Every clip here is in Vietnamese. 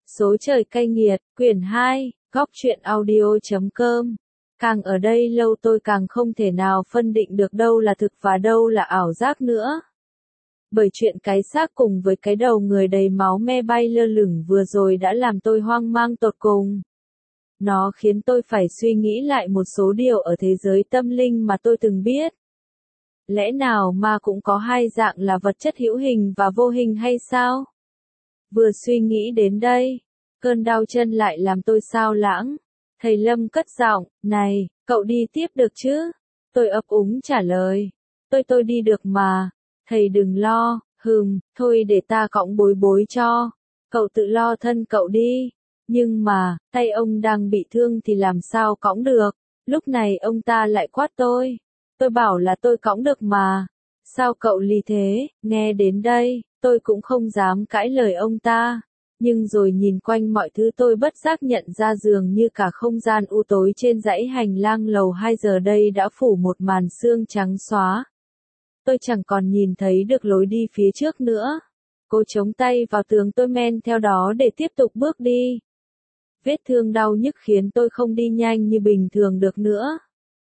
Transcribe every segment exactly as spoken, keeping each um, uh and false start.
Số trời cay nghiệt, quyển hai, góc truyện audio chấm com. Càng ở đây lâu tôi càng không thể nào phân định được đâu là thực và đâu là ảo giác nữa. Bởi chuyện cái xác cùng với cái đầu người đầy máu me bay lơ lửng vừa rồi đã làm tôi hoang mang tột cùng. Nó khiến tôi phải suy nghĩ lại một số điều ở thế giới tâm linh mà tôi từng biết. Lẽ nào ma cũng có hai dạng là vật chất hữu hình và vô hình hay sao? Vừa suy nghĩ đến đây, cơn đau chân lại làm tôi xao lãng. Thầy Lâm cất giọng, này, cậu đi tiếp được chứ? Tôi ấp úng trả lời, tôi tôi đi được mà, thầy đừng lo, hừm, thôi để ta cõng bối bối cho, cậu tự lo thân cậu đi. Nhưng mà, tay ông đang bị thương thì làm sao cõng được, lúc này ông ta lại quát tôi. Tôi bảo là tôi cõng được mà, sao cậu lì thế? Nghe đến đây, tôi cũng không dám cãi lời ông ta. Nhưng rồi nhìn quanh mọi thứ tôi bất giác nhận ra dường như cả không gian u tối trên dãy hành lang lầu hai giờ đây đã phủ một màn sương trắng xóa. Tôi chẳng còn nhìn thấy được lối đi phía trước nữa. Cô chống tay vào tường tôi men theo đó để tiếp tục bước đi. Vết thương đau nhức khiến tôi không đi nhanh như bình thường được nữa.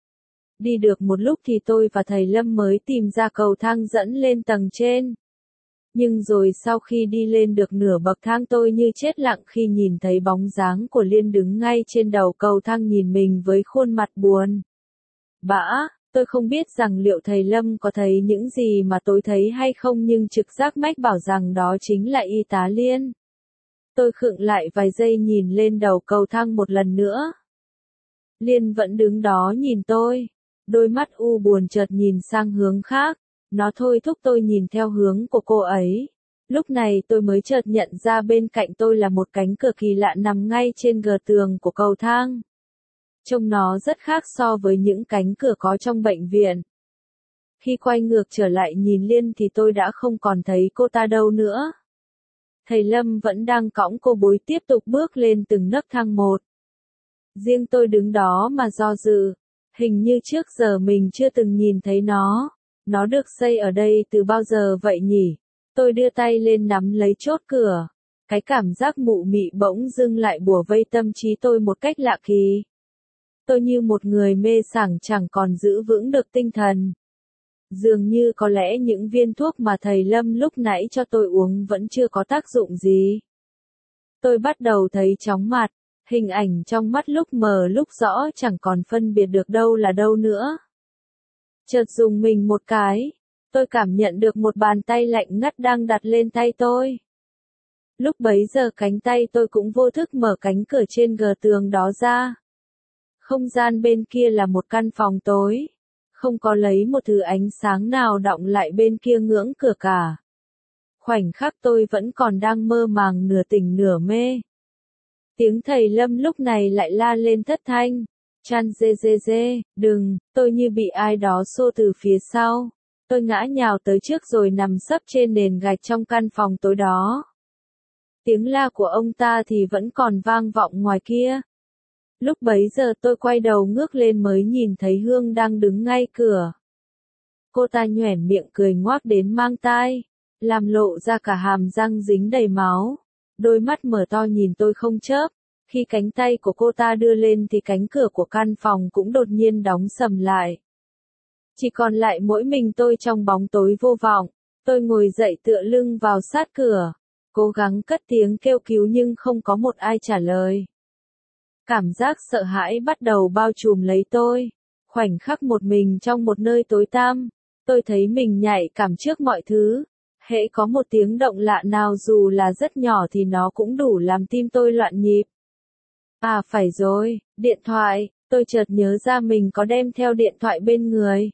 Đi được một lúc thì tôi và thầy Lâm mới tìm ra cầu thang dẫn lên tầng trên. Nhưng rồi sau khi đi lên được nửa bậc thang tôi như chết lặng khi nhìn thấy bóng dáng của Liên đứng ngay trên đầu cầu thang nhìn mình với khuôn mặt buồn bã. Tôi không biết rằng liệu thầy Lâm có thấy những gì mà tôi thấy hay không, nhưng trực giác mách bảo rằng đó chính là y tá Liên. Tôi khựng lại vài giây nhìn lên đầu cầu thang một lần nữa. Liên vẫn đứng đó nhìn tôi. Đôi mắt u buồn chợt nhìn sang hướng khác. Nó thôi thúc tôi nhìn theo hướng của cô ấy. Lúc này tôi mới chợt nhận ra bên cạnh tôi là một cánh cửa kỳ lạ nằm ngay trên gờ tường của cầu thang. Trông nó rất khác so với những cánh cửa có trong bệnh viện. Khi quay ngược trở lại nhìn Liên thì tôi đã không còn thấy cô ta đâu nữa. Thầy Lâm vẫn đang cõng cô bối tiếp tục bước lên từng nấc thang một. Riêng tôi đứng đó mà do dự. Hình như trước giờ mình chưa từng nhìn thấy nó. Nó được xây ở đây từ bao giờ vậy nhỉ? Tôi đưa tay lên nắm lấy chốt cửa. Cái cảm giác mụ mị bỗng dưng lại bủa vây tâm trí tôi một cách lạ kỳ. Tôi như một người mê sảng chẳng còn giữ vững được tinh thần. Dường như có lẽ những viên thuốc mà thầy Lâm lúc nãy cho tôi uống vẫn chưa có tác dụng gì. Tôi bắt đầu thấy chóng mặt. Hình ảnh trong mắt lúc mờ lúc rõ chẳng còn phân biệt được đâu là đâu nữa. Chợt dùng mình một cái, tôi cảm nhận được một bàn tay lạnh ngắt đang đặt lên tay tôi. Lúc bấy giờ cánh tay tôi cũng vô thức mở cánh cửa trên gờ tường đó ra. Không gian bên kia là một căn phòng tối, không có lấy một thứ ánh sáng nào đọng lại bên kia ngưỡng cửa cả. Khoảnh khắc tôi vẫn còn đang mơ màng nửa tỉnh nửa mê. Tiếng thầy Lâm lúc này lại la lên thất thanh. Chan dê dê dê, đừng, tôi như bị ai đó xô từ phía sau. Tôi ngã nhào tới trước rồi nằm sấp trên nền gạch trong căn phòng tối đó. Tiếng la của ông ta thì vẫn còn vang vọng ngoài kia. Lúc bấy giờ tôi quay đầu ngước lên mới nhìn thấy Hương đang đứng ngay cửa. Cô ta nhoẻn miệng cười ngoác đến mang tai, làm lộ ra cả hàm răng dính đầy máu. Đôi mắt mở to nhìn tôi không chớp. Khi cánh tay của cô ta đưa lên thì cánh cửa của căn phòng cũng đột nhiên đóng sầm lại. Chỉ còn lại mỗi mình tôi trong bóng tối vô vọng. Tôi ngồi dậy tựa lưng vào sát cửa. Cố gắng cất tiếng kêu cứu nhưng không có một ai trả lời. Cảm giác sợ hãi bắt đầu bao trùm lấy tôi. Khoảnh khắc một mình trong một nơi tối tăm. Tôi thấy mình nhạy cảm trước mọi thứ. Hễ có một tiếng động lạ nào dù là rất nhỏ thì nó cũng đủ làm tim tôi loạn nhịp. À phải rồi, điện thoại, tôi chợt nhớ ra mình có đem theo điện thoại bên người.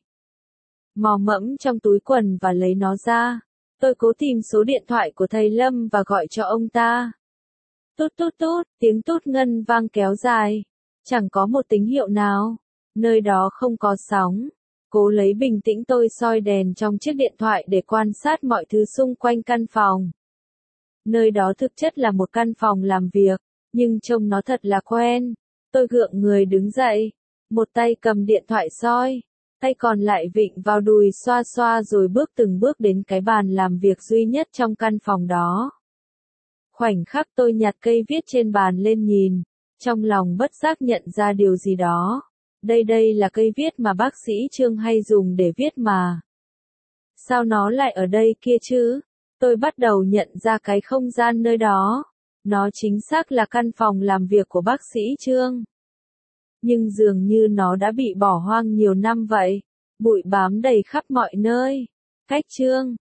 Mò mẫm trong túi quần và lấy nó ra. Tôi cố tìm số điện thoại của thầy Lâm và gọi cho ông ta. Tút tút tút, tiếng tút ngân vang kéo dài. Chẳng có một tín hiệu nào. Nơi đó không có sóng. Cố lấy bình tĩnh tôi soi đèn trong chiếc điện thoại để quan sát mọi thứ xung quanh căn phòng. Nơi đó thực chất là một căn phòng làm việc. Nhưng trông nó thật là quen. Tôi gượng người đứng dậy. Một tay cầm điện thoại soi. Tay còn lại vịn vào đùi xoa xoa rồi bước từng bước đến cái bàn làm việc duy nhất trong căn phòng đó. Khoảnh khắc tôi nhặt cây viết trên bàn lên nhìn, trong lòng bất giác nhận ra điều gì đó. Đây đây là cây viết mà bác sĩ Trương hay dùng để viết mà. Sao nó lại ở đây kia chứ? Tôi bắt đầu nhận ra cái không gian nơi đó. Nó chính xác là căn phòng làm việc của bác sĩ Trương. Nhưng dường như nó đã bị bỏ hoang nhiều năm vậy. Bụi bám đầy khắp mọi nơi. Cách Trương